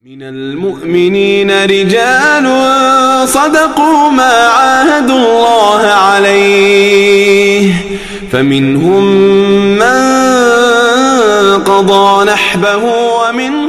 من المؤمنين رجال صدقوا ما عاهدوا الله عليه فمنهم من قضى نحبه ومنهم